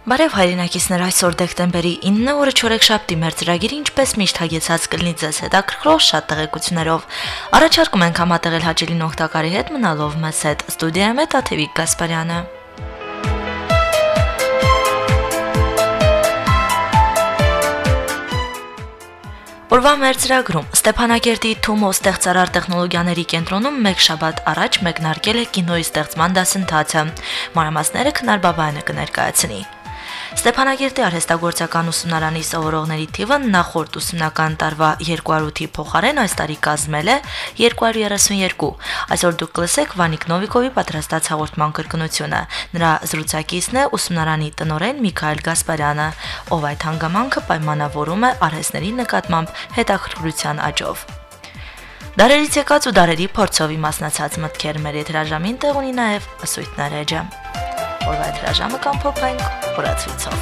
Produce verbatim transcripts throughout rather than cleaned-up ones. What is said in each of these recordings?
Բարև հայրենակիցներ, այսօր դեկտեմբերի ինը օրը չորեքշաբթի մեր ծրագիրը ինչպես միշտ հագեցած կլինի ձեզ հետաքրքրող շատ տեղեկություններով։ Առաջարկում ենք համատեղել հաճելին օգտակարի հետ մնալով մեզ հետ։ Ստուդիայում է Տաթևիկ Գասպարյանը։ Օրվա մեր ծրագրում Ստեփանակերտի Թումո ստեղծարար տեխնոլոգիաների կենտրոնում մեկ շաբաթ առաջ մեկնարկել է կինոյի ստեղծման դասընթացը։ Մանրամասները Քնար Բաբայանը կներկայացնի։ Ստեփանակերտի արհեստագործական ուսումնարանի սովորողների թիվը նախորդ ուսումնական տարվա երկու հարյուրի փոխարեն այս տարի կազմել է երկու հարյուր երեսունյոթ։ Այսօր դուք կլսեք Վանիկ Նովիկովի պատրաստած հաղորդման կրկնությունը։ Նրա զրուցակիցն է ուսումնարանի տնօրեն Միքայել Գասպարյանը, ով այդ հանգամանքը պայմանավորում է արհեստների նկատմամբ հետաքրքրության աճով։ Դարերից եկած ու դարերի փորձովի մասնացած մտքեր մեր եթերաժամին տեղ ունի նաև ասույթներ էջը։ Օրվա եթերաժամը կամփոփենք խորացույցով։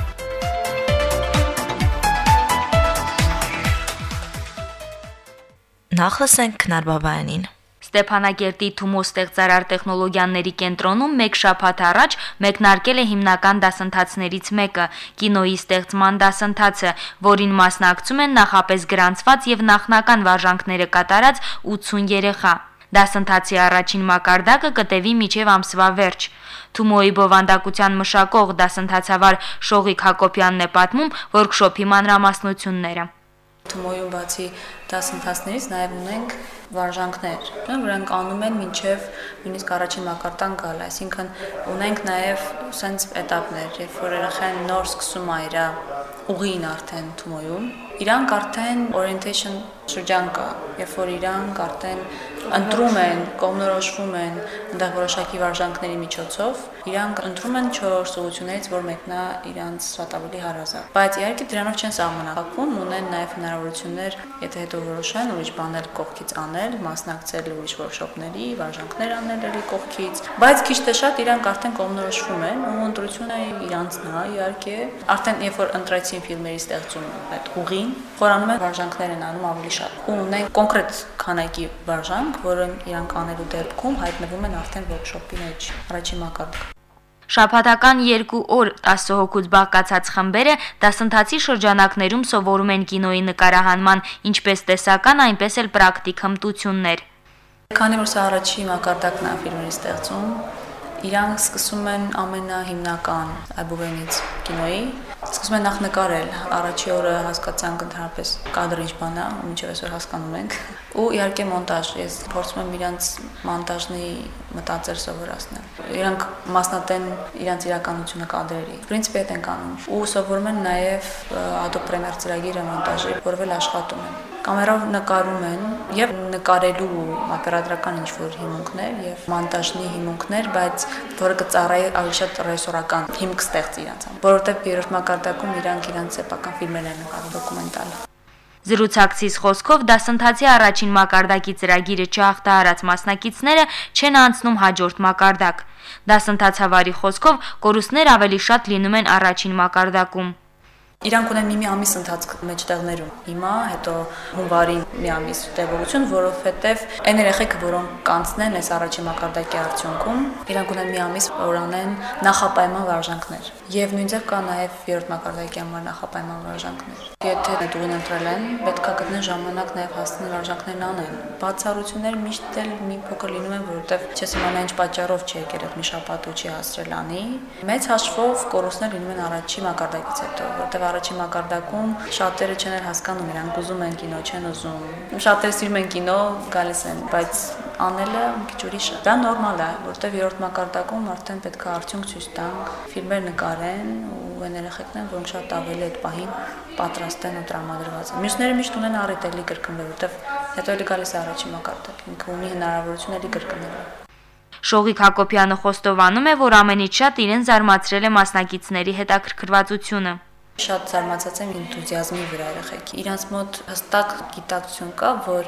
Նախ լսենք Քնար Բաբայանին։ Ստեփանակերտի Թումո ստեղծարար տեխնոլոգիաների կենտրոնում մեկ շաբաթ առաջ մեկնարկել է հիմնական դասընթացներից մեկը՝ կինոյի ստեղծման դասընթացը, որին մասնակցում են նախապես գրանցված եւ նախնական վարժանքները կատարած ութսուն երեխա։ Դասընթացի առաջին մակարդակը կտևի մինչև ամսվա վերջ։ Թումոյի բովանդակության մշակող դասընթացավար Շողիկ Հակոբյանն է պատմում workshop-ի մանրամասնությունները։ Թումոյում բացի դասընթացներից նաև ունենք վարժանքներ, որոնք անում են մինչև նույնիսկ առաջին մակարդակ գալ, այսինքն ունենք նաև sense этаպներ, երբ որ երեխան նոր սկսում է իր ուղին արդեն Թումոյում, իրանք արդեն orientation շրջան կա, երբ որ իրանք արդեն ընտրում են, կողմնորոշվում են այնտեղ որոշակի վարժանքների միջոցով, իրանք ընտրում են չորս ուղղություններից, որ մեկն է իրանց շատ ավելի հարազատ։ Բայց իհարկե դրանով չեն սահմանափակվում, ունեն նաև հնարավորություններ, եթե հետո որոշեն ուրիշ բաներ կողքից անել, մասնակցել ուրիշ workshop-ների, վարժանքներ անել էլի կողքից, բայց քիչ թե շատ իրանք արդեն կողմնորոշվում են ու ընտրությունը իրանցն է, իհարկե, արդեն երբ որ ընտրեցին ֆիլմերի ստեղծում այդ ուղին, խորանում են վարժանքներ են անում ավելի շատ։ Ու ունեն կոնկրետ քանակի վարժանք, որը իրանք անելու դեպքում հայտնվում են արդեն workshop-ի մեջ առաջին մակարդակում։ Շաբաթական երկու օր տասը հոգուց բաղկացած խմբերը դասընթացի շրջանակներում սովորում են կինոյի նկարահանման ինչպես տեսական, այնպես էլ պրակտիկ հմտություններ։ Քանի որ սա առաջի մակարդակն է ֆիլմերի ստեղծում, իրանք սկսում են ամենահիմնական այբուբենից կինոյի, սկսում են նախ նկարել, առաջի օրը հասկացանք ընդհանրապես կադրը ինչ բան է, ու մինչև այսօր հասկանում ենք, ու իհարկե մոնտաժ, ես փորձում եմ իրանց մոնտաժի մտածել սովորացնել։ Իրանք մասնատեն իրանց իրականությունը կադրերի, պրինցիպի հետ են կանում, ու սովորում են նաև Adobe Premiere ծրագիրը մոնտաժի, որով էլ աշխատում են։ Կամերով նկարում են եւ նկարելու օպերատորական ինչ-որ հիմունքներ եւ մոնտաժի հիմունքներ, բայց որը կծառայի ավելի շատ ռեժիսորական հիմք ստեղծի իրանց, որովհետեւ երրորդ մակարդակում իրանք իրանց սեփական ֆիլմերն են նկարում, դոկումենտալ։ Զրուցակցից խոսքով դասընթացի առաջին մակարդակի ծրագիրը չհաղթահարած մասնակիցները չեն անցնում հաջորդ մակարդակ։ Դասընթացավարի խոսքով կորուստներ ավելի շատ լինում են առաջին մակարդակում։ Իրանք ունեն մի ամիս ընթացք մեջտեղներում։ Հիմա հետո հունվարի մի ամիս տևողություն, որովհետև այն երեխեքը, որոնք կանցնեն այս առաջին մակարդակի արդյունքում, իրանք ունեն մի ամիս, որ անեն նախապայման վարժանքներ։ Եվ նույնպես կա նաև երրորդ մակարդակի համար նախապայման վարժանքներ։ Եթե դուղին ընտրել են, պետք է գտնեն ժամանակ նաև հասցնել վարժանքներն անեն։ Բացառություններ միշտ էլ մի փոքր լինում են, որովհետև չես իմանա ինչ պատճառով չի եկել այդ մի շաբաթ ու չի հասցրել անի։ Մեծ հաշվով կորուստներ լինում են առաջի մակարդակից հետո, որովհետև առաջի մակարդակում շատերը չեն էլ հասկանում, իրանք ուզում են կինո, չեն ուզում։ Շատերը սիրում են կինո, գալիս են, բայց անելը մի քիչ ուրիշ է։ Դա նորմալ է, որովհետև երրորդ մակարդակում արդեն պետք է արդյունք ցույց տանք, ֆիլմեր նկարեն ու այն երեխեքն են, որոնք շատ ավելի այդ պահին պատրաստ են ու տրամադրված են։ Մյուսները միշտ ունեն առիթ էլի կրկնվել, որովհետև հետո էլի գալիս է առաջի մակարդակ, ինքը ունի հնարավորություն էլի կրկնելու։ Շողիկ Հակոբյանը խոստովանում է, որ ամենից շատ իրեն զարմացրել է մասնակիցների հետաքրքրվածությունը։ Շատ զարմացած եմ էնտուզիազմի վրա երեխեքի։ Իրանց մոտ հստակ գիտակցություն կա, որ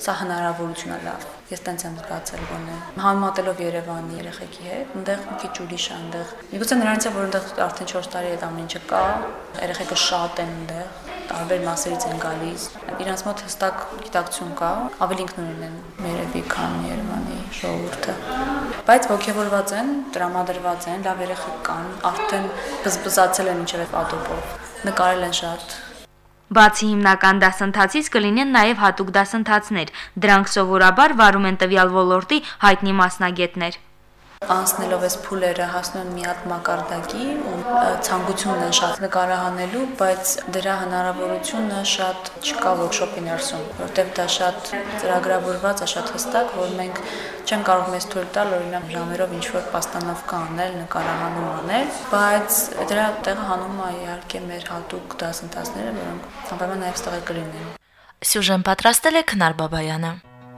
Սա հնարավորություն է լավ։ Ես տենց եմ զգացել գոնե։ Համեմատելով Երևանի երեխեքի հետ, այնտեղ մի քիչ ուրիշ է այնտեղ։ Միգուցե նրանից է, որ այնտեղ արդեն չորս տարի այդ ամեն ինչը կա, երեխեքը շատ են այնտեղ, տարբեր մասերից են գալիս։ Իրանց մոտ հստակ գիտակցություն կա, ավելի ինքնուրույն են Երևի, քան Երևանի ժողովուրդը։ Բայց ողջավորված են, տրամադրված են, լավ երեխեք կան, արդեն բզբզացել են ինչև ադոպով։ Նկարել են շատ։ Բացի հիմնական դասընթացից կլինեն նաև հատուկ դասընթացներ, դրանք սովորաբար վարում են տվյալ ոլորտի հայտնի մասնագետներ։ Անցնելով այս փուլերը հասնում են մի հատ մակարդակի ու ցանկությունն են շատ նկարահանելու, բայց դրա հնարավորությունը շատ չկա workshop-ի ներսում, որտեղ դա շատ ծրագրավորված է, շատ հստակ, որ մենք չեն կարող մեզ թույլ տալ օրինակ ժամերով ինչ-որ պաստանովկա անել, նկարահանում անել, բայց դրա տեղը հանում է իհարկե մեր հատուկ դասընթացները, որոնք անպայման նաև ստեղ կլինեն։ Սյուժեն պատրաստել է Քնար Բաբայանը։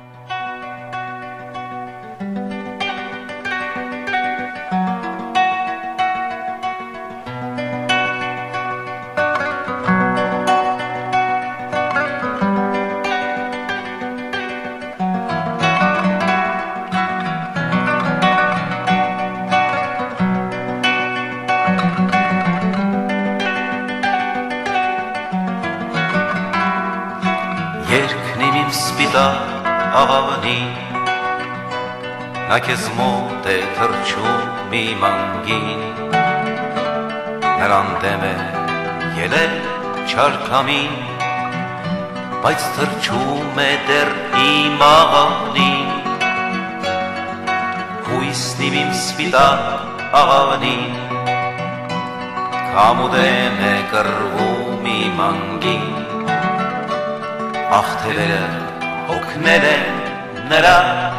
Աղավնի նա քեզ մոտ է թռչում մի մանգին նրան դեմ է ելել չարքամին բայց թռչում է դեռ իմ աղավնին հույսն իմ սպիտակ աղավնին քամու դեմ է կռվում մի մանգին աղթելերը օգնել են նրա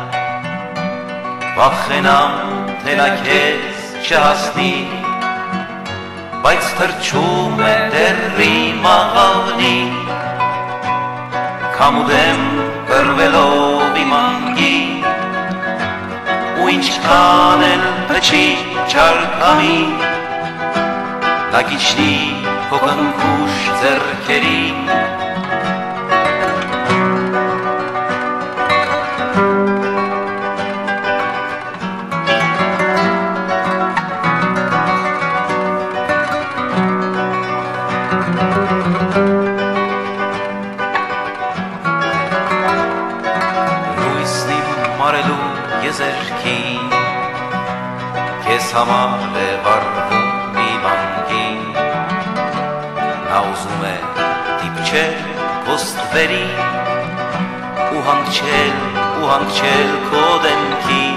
վախենամ թե նա քեզ չհասնի բայց թռչում է դեռ իմ աղավնին քամու դեմ կռվելով իմ անգին ու ինչքան էլ փչի չարքամին նա կիջնի քո կնքուշ ձեռքերին համար է վարվում մի մանգին նա ուզում է դիպչել քո ստվերին ու հանգչել ու հանգչել քո դեմքին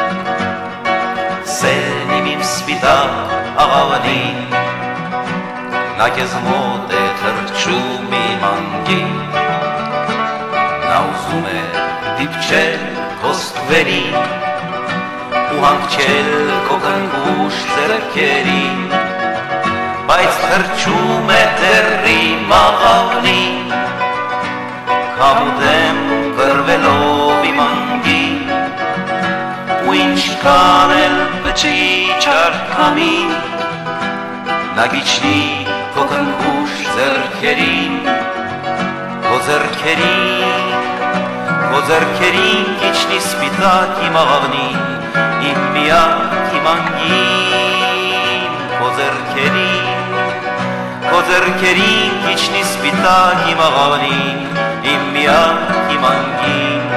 սերն իմ սպիտակ աղավնին նա քեզ մոտ է թռչում մի մանգին նա ուզում է դիպչել քո ստվերին ու հանգչել քո կնքուշ ձեռքերին բայց թռչում է դեռ իմ աղավնին քամու դեմ կռվելով իմ անգին ու ինչքան էլ փչի չարքամին նա կիջնի քո կնքուշ ձեռքերին քո ձեռքերին քո ձեռքերին կիջնի սպիտակ իմ աղավնին իմ միակ իմ անգին քո ձեռքերին քո ձեռքերին կիջնի սպիտակ իմ աղավնին իմ միակ իմ անգին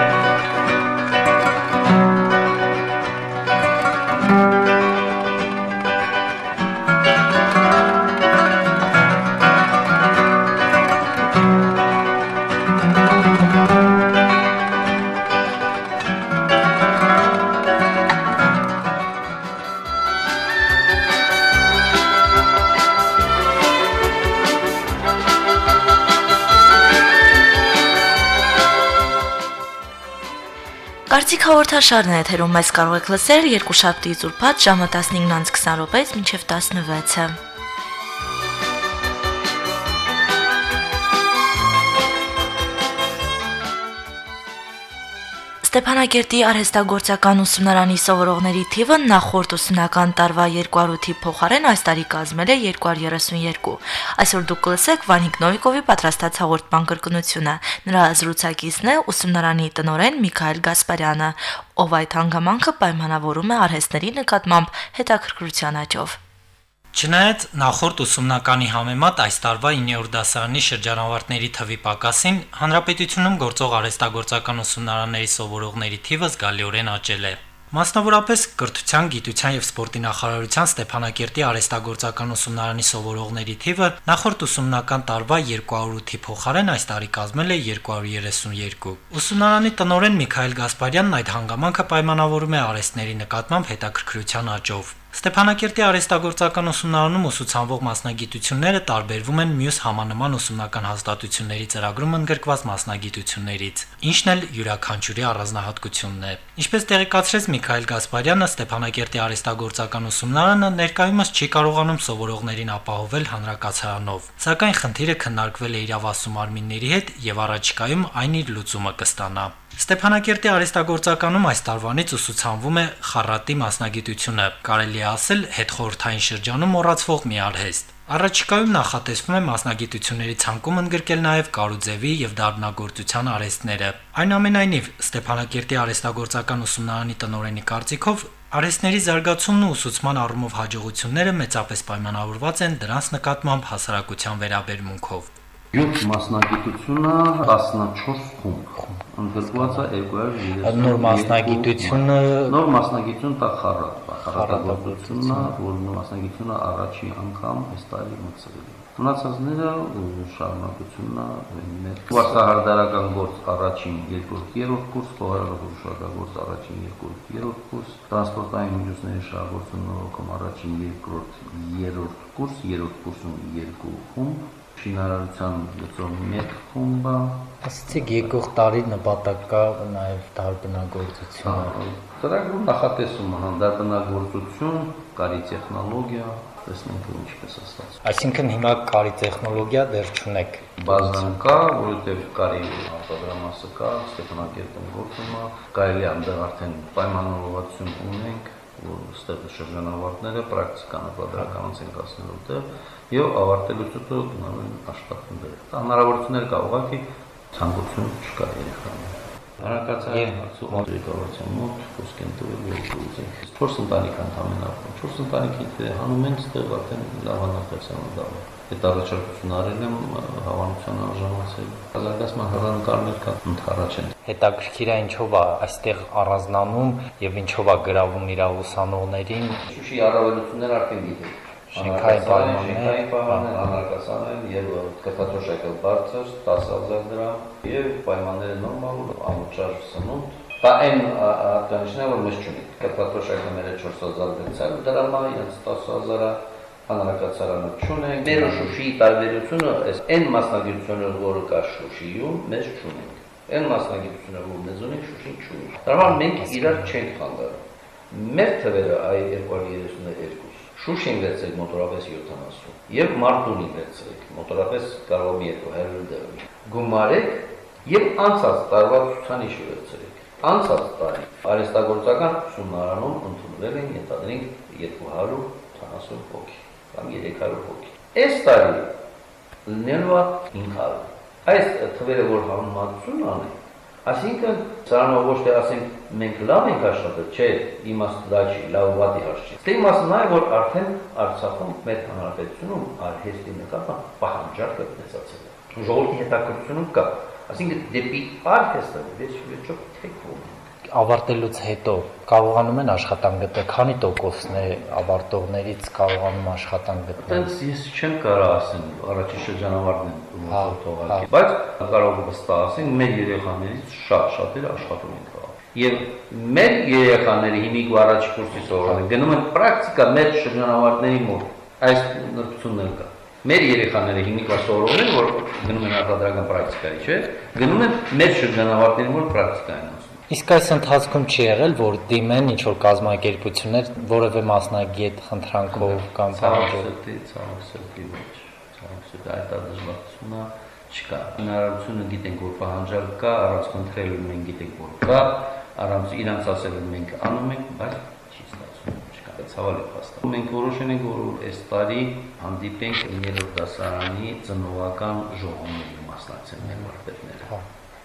Կարծիք հաղորդաշարն է եթերում, մեզ կարող եք լսել երկուշաբթիից ուրբաթ ժամը տասնինը քսան րոպեից մինչև տասնվեցը։ Ստեփանագերտի արհեստագործական ուսումնարանի սովորողների թիվը նախորդ ուսումնական տարվա երկու հարյուրի փոխարեն այս տարի կազմել է երկու հարյուր երեսունյոթ։ Այսօր դուք կլսեք Վանիկ Նովիկովի պատրաստած հաղորդման կրկնությունը։ Նրա զրուցակիցն է ուսումնարանի տնօրեն Միքայել Գասպարյանը, ով այդ հանգամանքը պայմանավորում է արհեստների նկատմամբ հետաքրքրության աճով։ Չնայած նախորդ ուսումնականի համեմատ այս տարվա իններորդ դասարանի շրջանավարտների թվի պակասին, հանրապետությունում գործող արհեստագործական ուսումնարանների սովորողների թիվը զգալիորեն աճել է։ Մասնավորապես կրթության, գիտության եւ սպորտի նախարարության Ստեփանակերտի արհեստագործական ուսումնարանի սովորողների թիվը նախորդ ուսումնական տարվա երկու հարյուրի փոխարեն այս տարի կազմել է երկու հարյուր երեսունյոթ։ Ուսումնարանի տնօրեն Միքայել Գասպարյանն այդ հանգամանքը պայմանավորում է արհեստների նկատմամբ հետաքրքրության աճով։ Ստեփանակերտի արհեստագործական ուսումնարանում ուսուցանվող մասնագիտությունները տարբերվում են մյուս համանման ուսումնական հաստատությունների ծրագրում ընդգրկված մասնագիտություններից, ինչն էլ յուրաքանչյուրի առանձնահատկությունն է։ Ինչպես տեղեկացրեց Միքայել Գասպարյանը, Ստեփանակերտի արհեստագործական ուսումնարանը ներկայումս չի կարողանում սովորողներին ապահովել հանրակացարանով, սակայն խնդիրը քննարկվել է իրավասու մարմինների հետ եւ առաջիկայում այն իր լուծումը կստանա։ Ստեփանակերտի արհեստագործականում այս տարվանից ուսուցանվում է խառատի մասնագիտությունը, կարելի է ասել հետխորհրդային շրջանում մոռացվող մի արհեստ։ Առաջիկայում նախատեսվում է մասնագիտությունների ցանկում ընդգրկել նաև կարուձևի եւ դարբնագործության արհեստները։ Այնուամենայնիվ, Ստեփանակերտի արհեստագործական ուսումնարանի տնօրենի կարծիքով արհեստների զարգացումն ու ուսուցման առումով հաջողությունները մեծապես պայմանավորված են դրանց նկատմամբ հասարակության վերաբերմունքով։ Յոթ մասնագիտությունը տասնչորս խումբ ընդգրկված է երկու հարյուր երեսուն։ Նոր մասնագիտությունը նոր մասնագիտությունը դա խառատ, խառատագործությունն է, որ մասնագիտությունը առաջի անգամ այս տարի մտցրել է։ Մնացածները շարունակությունն է, վարսահարդարական գործ առաջին, երկրորդ, երրորդ կուրս, խոհարարագործական առաջին, երկրորդ, երրորդ կուրս, տրանսպորտային միջոցների շահագործություն նորոգում առաջին, երկրորդ, երրորդ կուրս, երրորդ կուրսում երկու խումբ, շինարարության գծով մեկ խումբը, ասեցիք եկող տարի նպատակ կա նաև դարբնագործությունը։ Ծրագրում նախատեսում է դարբնագործություն, կարի տեխնոլոգիա, տեսնենք ինչ կսա ստացվում։ Այսինքն հիմա կարի տեխնոլոգիա դեռ չունեք։ Բազան կա, որովհետև կարի արտադրամասը կա, Ստեփանակերտում գործում է, կարելի է այնտեղ արդեն պայմանավորվածություն ունենք, որ ստեղ շրջանավարտները պրակտիկան ապադրականից են կասնելու տեղ եւ ավարտելուց հետո գնալու են աշխատանքներ։ Հնարավորություններ կա, ուղղակի ցանկություն չկա երեխաներին։ Հանրակացարան ղեկավարության մոտ խոսք են տվել երկու ուզենք։ Չորս ընտանիք ընդամենը ապրում։ Չորս ընտանիքի թե հանում են ստեղ արդեն լավ անհատական դառնում։ Այդ առաջարկությունն արել եմ հավանության արժանացել։ Զարգացման հեռանկարներ կա ընդառաջ են։ Հետաքրքիր է ինչով է այստեղ առանձնանում եւ ինչով է գրավում իր ուսանողներին։ Շուշի առավելություններ արդեն գիտեք։ Շենքային պայմաններ, հանրակացարաններ եւ կրթաթոշակը բարձր տասը հազար դրամ եւ պայմանները նորմալ, անվճար սնունդ։ Դա այն արտանիշն է, որ մեզ չունենք։ Կրթաթոշակը մերը չորս հազար դրամ է, ինձ տասը հազար է, հանրակացարանը չունենք։ Մեր Շուշիի տարբերությունը այս այն մասնագիտությունը, որը կա Շուշիում, մեզ չունենք։ Այն մասնագիտությունը, որ մեզ ունենք, Շուշին չունի։ Դրանով մենք իրար չենք խանգարում։ Մեր թվերը այ երկու հարյուր երեսունյոթ Շուշին վերցրեք մոտորապես յոթանասուն եւ Մարտունին վերցրեք մոտորապես կարող մի երկու հարյուր դրամ գումարեք եւ անցած տարվա ցուցանիշը վերցրեք անցած տարի արհեստագործական ուսումնարանում ընդունվել են ենթադրենք երկու հարյուր ութանասուն հոգի կամ երեք հարյուր հոգի այս տարի լինելու է հինգ հարյուր այս թվերը որ համեմատություն անենք Այսինքն, սրանով ոչ թե ասենք մենք լավ ենք աշխատել, չէ, իմաստը դա չի, լավ ու վատի հարց չի։ Դե իմաստը նա է, որ արդեն Արցախում մեր հանրապետությունում արհեստի նկատմամբ պահանջարկը մեծացել է։ Ժողովրդի հետաքրքրությունում կա, այսինքն դեպի արհեստը վերջո թեքվում է։ Ավարտելուց հետո կարողանում են աշխատանք գտնել, քանի տոկոսն է ավարտողներից կարողանում աշխատանք գտնել։ Այդպես ես չեմ կարող ասել, առաջի շրջանավարտն են ուսուցողակի, բայց կարող եմ վստահ ասել, մեր երեխաներից շատ շատերը աշխատում են կարող։ Եվ մեր երեխաները հիմիկ ու առաջի կուրսի սովորողները գնում են պրակտիկա մեր շրջանավարտների մոտ, այս նրբությունն կա։ Մեր երեխաները հիմիկ սովորողներ, որ գնում են արտադրական պրակտիկայի, չէ՞, գնում են մեր շրջանավարտների մոտ պրակտիկա են ասում։ Իսկ այս ընթացքում չի եղել, որ դիմեն ինչ-որ կազմակերպություններ որևէ մասնագետ խնդրանքով կամ պահանջով։ Ցավոք ոչ, ցավոք այդ դժվարությունը չկա։ Հնարավորությունը գիտենք, որ պահանջալ կա, առանց խնդրելու մենք գիտենք, որ կա, առանց իրանց ասել են մենք անում ենք, բայց չի ստացվում, չկա, ցավալի փաստ։ Մենք որոշել ենք, որ այս տարի հանդիպենք երրորդ դասարանի ծնողական ժողովների մասնակցեն մեր վարպետները։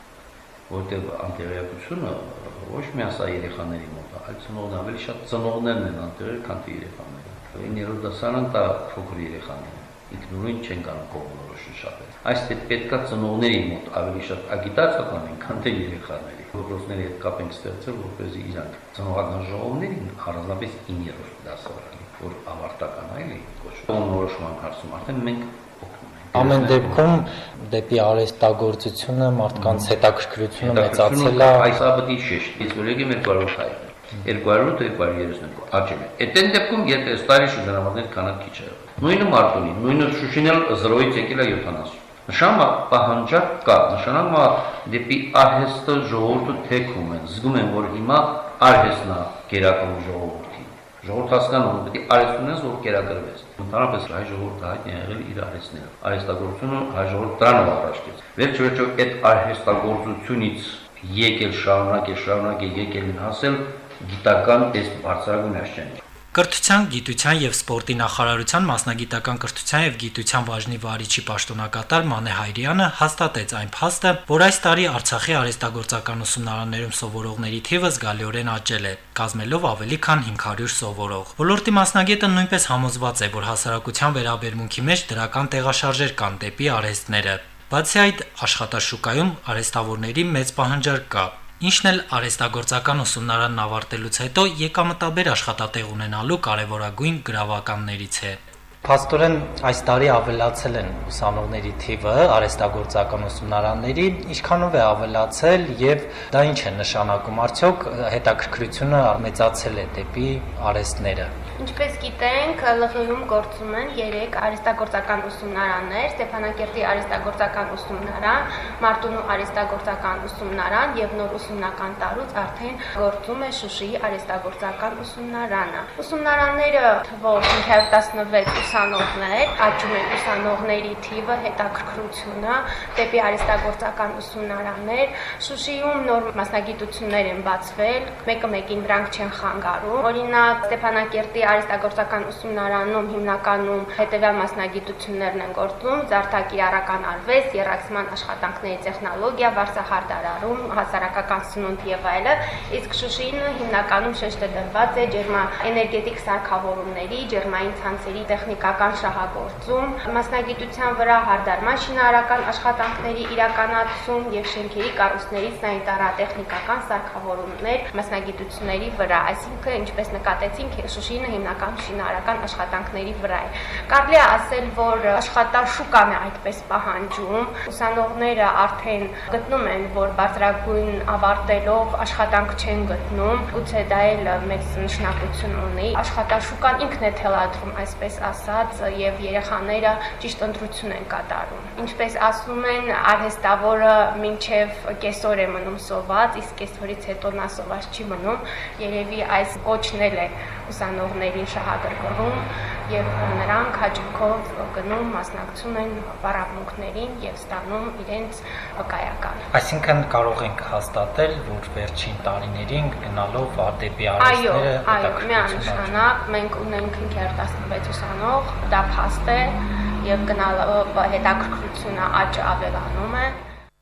Որտեղ անտեղյակությունը ոչ միայն սա երեխաների մոտ է, այլ ծնողներ ավելի շատ ծնողներն են անտեղյակ, քան թե երեխաները։ Երրորդ դասարան դա փոքր երեխաներ են, ինքնուրույն չեն կարող կողմնորոշել շատերը։ Այստեղ պետքա ծնողների մոտ ավելի շատ ագիտացիա կանեն, քան թե երեխաների։ Դպրոցների հետ կապ ենք ստեղծել, որպեսզի իրանք ծնողական ժողովներին առանձնապես իններորդ դասարանի, որ ավարտական է, էլի, կողմնորոշման հարցում արդեն մենք Ամեն դեպքում դեպի արհեստագործությունը մարդկանց հետաքրքրությունը մեծացել է։ Այս ապտի շեշտ, ես որ եկեմ երկու հարյուր հայ։ երկու հարյուր երկու հարյուր երեսունյոթ աճել է։ Այդ դեպքում եթե այս տարի շրջանավարտների քանակ քիչ է։ Նույնը Մարտունի, նույնը Շուշին էլ զրոյից եկել է յոթանասուն։ Նշանը պահանջակ կա, նշանակում է դեպի արհեստը ժողովուրդը թեքում են, զգում են, որ հիմա արհեստն է գերակրում ժողովրդին։ Ժողովուրդ հասկանում պետք է արհեստ ունես, որ կերակրվես։ Ընդհանրապես հայ ժողովուրդը հայտնի է եղել իր արհեստները։ Արհեստագործությունը հայ ժողովուրդը դրան առաջկեց։ Վերջ-վերջո այդ արհեստագործությունից եկել շարունակել, շարունակել եկելին հասել գիտական այս բարձրագույն աշխարհին։ Կրթության, գիտության եւ սպորտի նախարարության մասնագիտական կրթության եւ գիտության բաժնի վարիչի պաշտոնակատար Մանե Հայրյանը հաստատեց այն փաստը, որ այս տարի Արցախի արհեստագործական ուսումնարաններում սովորողների թիվը զգալիորեն աճել է, կազմելով ավելի քան հինգ հարյուր սովորող։ Ոլորտի մասնագետը նույնպես համոզված է, որ հասարակության վերաբերմունքի մեջ դրական տեղաշարժեր կան դեպի արհեստները։ Բացի այդ, աշխատաշուկայում արհեստավորների մեծ պահանջարկ կա։ Ինչն էլ արհեստագործական ուսումնարանն ավարտելուց հետո եկամտաբեր աշխատատեղ ունենալու կարևորագույն գրավականներից է։ Փաստորեն այս տարի ավելացել են ուսանողների թիվը արհեստագործական ուսումնարանների, ինչքանով է ավելացել եւ դա ինչ է նշանակում, արդյոք հետաքրքրությունը մեծացել է դեպի արհեստները։ Ինչպես գիտենք, Լղիում գործում են երեք արհեստագործական ուսումնարաններ՝ Ստեփանակերտի արհեստագործական ուսումնարան, Մարտունու արհեստագործական ուսումնարան եւ նոր ուսումնական տարուց արդեն գործում է Շուշիի արհեստագործական ուսումնարանը։ Ուսումնարանները թվով հինգ հարյուր տասնվեց ուսանողներ, աճում են ուսանողների թիվը, հետաքրքրությունը դեպի արհեստագործական ուսումնարաններ։ Շուշիում նոր մասնագիտություններ են բացվել, մեկը մեկին դրանք չեն խանգարում։ Օրինակ Ստեփանակերտի արհեստագործական ուսումնարանում հիմնականում հետևյալ մասնագիտություններն են գործում՝ զարդակիրառական արվեստ, եռակցման աշխատանքների տեխնոլոգիա, վարսահարդարարում, հասարակական սնունդ եւ այլը, իսկ Շուշին հիմնականում շեշտը դրված է ջերմաէներգետիկ սարքավորումների, ջերմային ցանցերի տեխնիկական շահագործում, մասնագիտության վրա հարդարման շինարարական աշխատանքների իրականացում եւ շենքերի կառույցների սանիտարատեխնիկական սարքավորումներ մասնագիտությունների վրա, այսինքն ինչպես նկատեցինք Շուշինը հիմնական շինարարական աշխատանքների վրա է։ Կարելի է ասել, որ աշխատաշուկան է այդպես պահանջում, ուսանողները արդեն գտնում են, որ բարձրագույն ավարտելով աշխատանք չեն գտնում, գուցե դա էլ մեծ նշանակություն ունի։ Աշխատաշուկան ինքն է թելադրում, այսպես ասած, եւ երեխաները ճիշտ ընտրություն են կատարում։ Ինչպես ասում են, արհեստավորը մինչև կեսօր է մնում սոված, իսկ կեսօրից հետո նա սոված չի մնում, երևի այս կոչն էլ է ուսանողներին շահագրգռում եւ նրանք հաճույքով գնում մասնակցում են պարապմունքներին եւ ստանում իրենց վկայական։ Այսինքն կարող ենք հաստատել, որ վերջին տարիներին գնալով դեպի արհեստները այո, այո, միանշանակ մենք ունենք հինգ հարյուր տասնվեց ուսանող, դա փաստ է եւ գնալով հետաքրքրությունը աճը ավելանում է։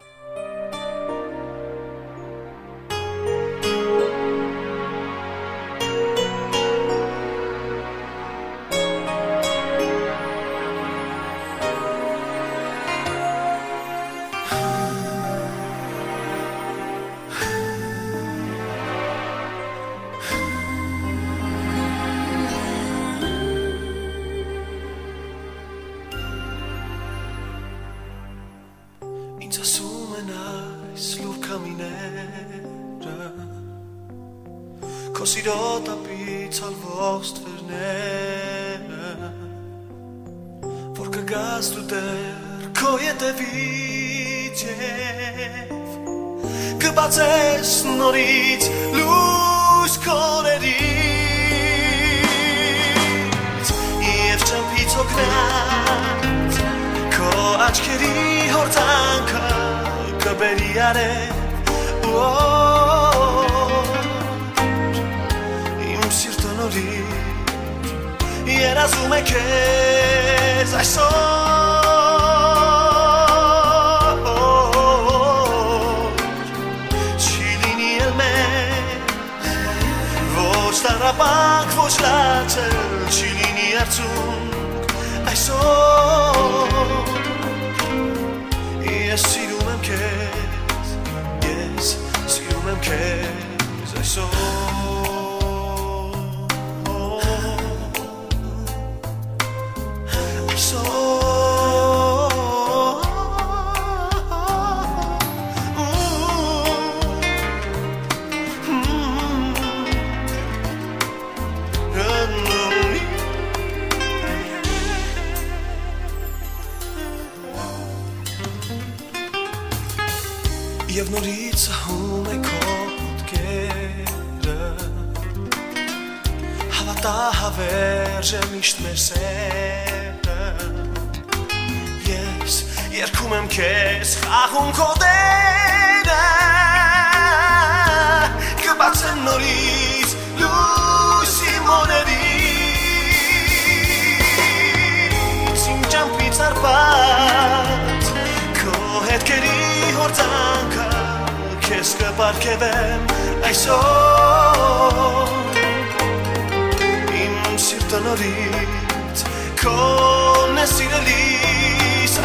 Ինձ ասում են այս լուր կամիները Քո սիրո տապից հալվող ստվերները Որ կգաս դու դեր քո ետևից և Կբացես նորից լույս քոներից Եվ ճամփից հոգնած քո աչքերի հորձանքը կբերի արև է քեզ այսօր Չի լինի էլ մեզ Ոչ տարապանք, ոչ լացել Չի լինի արդյունք այսօր Ես սիրում եմ քեզ Ես սիրում եմ քեզ այսօր Եվ նորից սահում է քո ոտքերը Հավատա հավերժ է միշտ մեր սերը Ես երգում եմ քեզ խաղում քո դերը Կբացեմ նորից լույսի մոներից Իմ ճամփից արված քո հետքերի հորձանքը Քեզ կպարգևեմ այսօր Իմ սիրտը նորից քոն է սիրելիս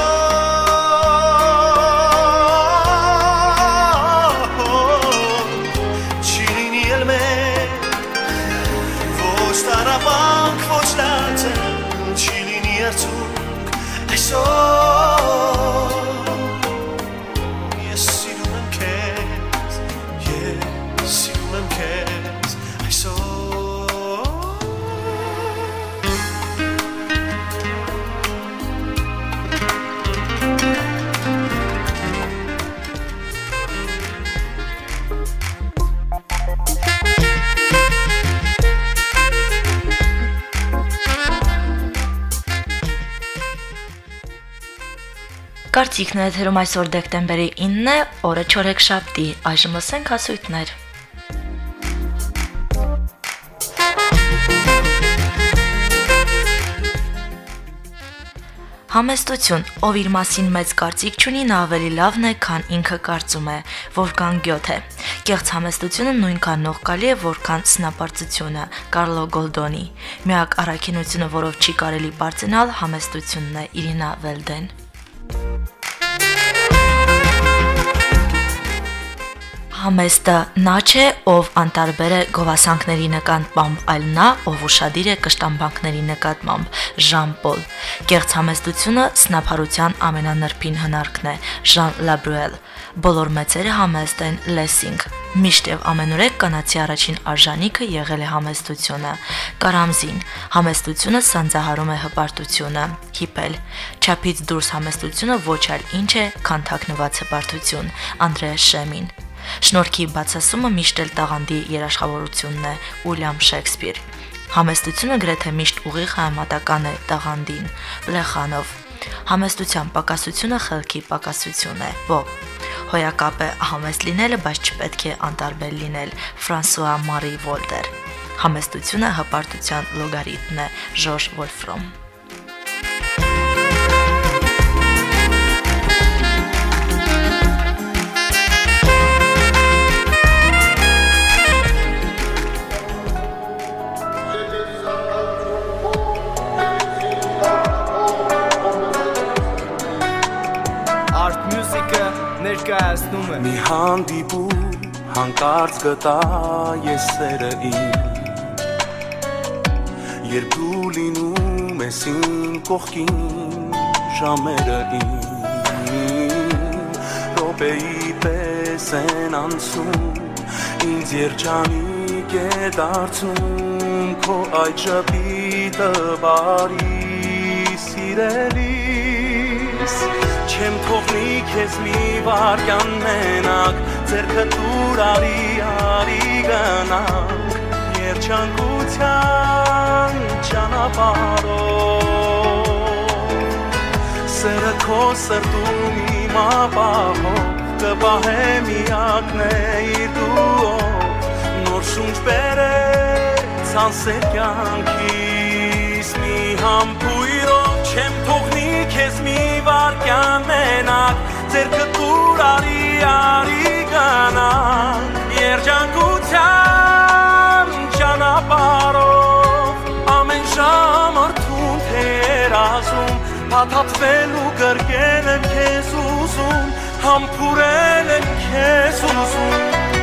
այսօր Չի լինի էլ մեզ Ոչ տարապանք, ոչ լացել Չի լինի արդյունք այսօր Կարծիքն է եթերում այսօր դեկտեմբերի ինն է, օրը չորեքշաբթի, այժմ լսենք հասույթներ։ Համեստություն, ով իր մասին մեծ կարծիք չունի, նա ավելի լավն է, քան ինքը կարծում է, Վոլֆգանգ Գյոթե։ Կեղծ համեստությունը նույնքան նողկալի է, որքան սնապարծությունը, Կարլո Գոլդոնի։ Միակ առաքինությունը, որով չի կարելի բարձրանալ, համեստությունն է, Իրինա Վելդեն։ Համեստը նա չէ, ով անտարբեր է գովասանքների նկատմամբ, այլ նա, ով ուշադիր է կշտամբանքների նկատմամբ, Ժան Պոլ։ Կեղծ համեստությունը սնափարության ամենանրբին հնարքն է, Ժան Լաբրուել։ Բոլոր մեծերը համեստ են, Լեսինգ։ Միշտ եւ ամենուրեք կանացի առաջին արժանիքը եղել է համեստությունը, Կարամզին։ Համեստությունը սանձահարում է հպարտությունը, Հիպել։ Չափից դուրս համեստությունը ոչ այլ ինչ է, քան թաքնված հպարտություն, Անդրե Շեմին։ Շնորհքի բացասումը միշտ էլ տաղանդի երաշխավորությունն է, Ուիլյամ Շեքսպիր։ Համեստությունը գրեթե միշտ ուղիղ համատական է տաղանդին, Պլեխանով։ Համեստության պակասությունը խելքի պակասություն է, Բոբ։ Հոյակապ է համեստ լինելը, բայց չպետք է անտարբեր լինել, Ֆրանսուଆ Մարի Վոլտեր։ Համեստությունը հպարտության լոգարիթմն է, Ժորժ Վոլֆրոմ։ Մի հանդիպու հանկարծ գտա ես սերը իմ Երբ դու լինում ես իմ կողքին ժամերը իմ Ռոպեի պես են անցում ինձ երջանիկ է դարձնում Քո այդ շպիտը բարի սիրելիս Չեմ թողնի քեզ մի վարքյան մենակ Ձեռքը տուր արի արի գնանք Երջանկության ճանապարհով Սերը քո սրտում իմ ապահով Կպահե միակն է իր դուով Նոր շունչ բերեց անսեր կյանքիս ինձ մի համբույրով չեմ թողնի քեզ մի վարկյան մենակ ձերքը տուր արի արի գնանք երջանկության ճանապարհով ամեն ժամ արթուն թերազում փաթաթվել ու գրկել եմ քեզ ուզում համբուրել եմ քեզ ուզում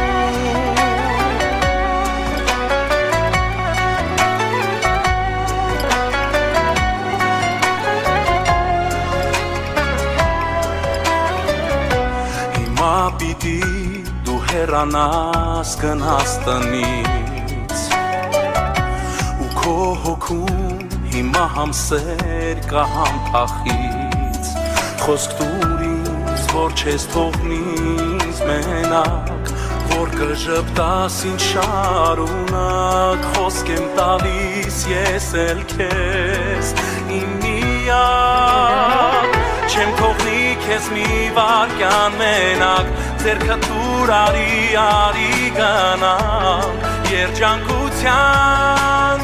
Պիտի դու հեռանաս գնաս տնից ու քո հոգում հիմա համսեր կա համ փախից խոսք տուր ինձ որ չես թողնի ինձ մենակ որ կժպտաս ինձ շարունակ խոսք եմ տալիս ես էլ քեզ իմ միակ չեմ թողնի քեզ մի վարկյան մենակ ձերքը տուր արի արի գնանք երջանկության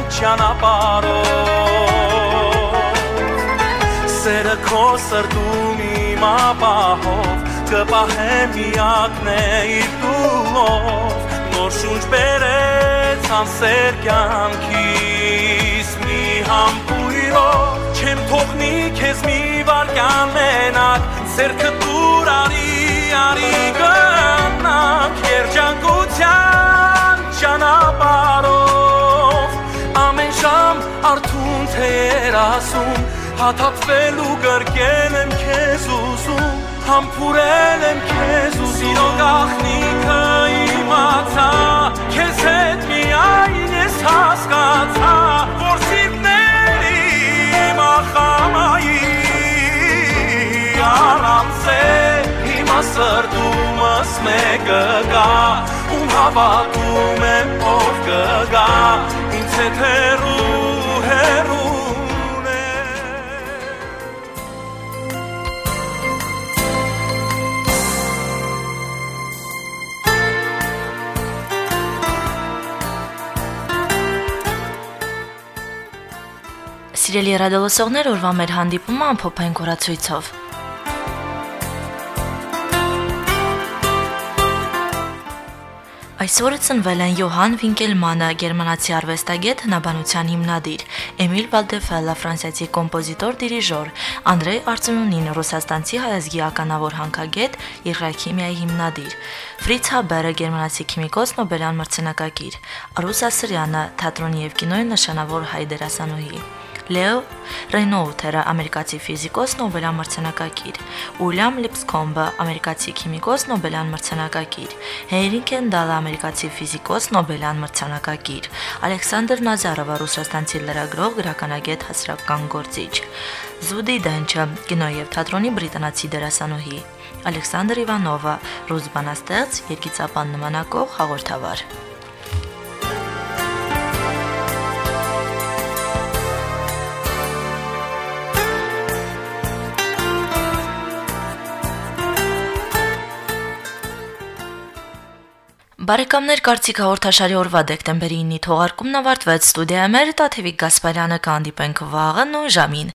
ճանապարհով սերը քո սրտում իմ ապահով կպահեմ միակնեիր դուով նոր շունչ բերեց անսեր կյանքիս մի համբույրով չեմ թողնի քեզ մի վարկյան մենակ ձերքը տուր արի արի գնանք երջանկության ճանապարհով ամեն ժամ արթուն թերասում հաթաթվել ու գրկել եմ քեզ ուզում համբուրել եմ քեզ ուզում սիրո գաղտնիքը իմացա քեզ հետ միայն ես հասկացա որ սիրտների մախամայի առանց է հիմա սրտումս մեկը կա ում հավատում եմ ով կգա ինձ հետ հեռու հեռուն է Սիրելի ռադիոլսողներ, օրվա մեր հանդիպումը ամփոփենք օրացույցով։ Այսօր ծնվել են Յոհան Վինկելմանը, գերմանացի արվեստագետ, հնաբանության հիմնադիր, Էմիլ Վալդեֆելը, ֆրանսիացի կոմպոզիտոր, դիրիժոր, Անդրեյ Արծունյունին, ռուսաստանցի հայազգի ականավոր հանքագետ, եղրաքիմիայի հիմնադիր, Ֆրից Հաբերը, գերմանացի քիմիկոս, Նոբելյան մրցանակակիր, Արուս Ասրյանը, թատրոնի եւ կինոյի նշանավոր հայ դերասանուհի, Լեո Ռենոութերը, ամերիկացի ֆիզիկոս, Նոբելյան մրցանակակիր, Ուիլյամ Լիպսկոմբը, ամերիկացի քիմիկոս, Նոբելյան մրցանակակիր, Հենրի Քենդալը, ամերիկացի ֆիզիկոս, Նոբելյան մրցանակակիր, Ալեքսանդր Նազարովը, ռուսաստանցի լրագրող, գրականագետ, հասարակական գործիչ, Զուդի Դենչը, կինոյի եւ թատրոնի բրիտանացի դերասանուհի, Ալեքսանդր Իվանովը, ռուս բանաստեղծ, երգիծապան նմանակող, հաղորդավար։ Բարեկամներ, Կարծիք հաղորդաշարի օրվա դեկտեմբերի ինի թողարկումն ավարտվեց։ Ստուդիայում էր Տաթևիկ Գասպարյանը, կհանդիպենք վաղը նույն ժամին։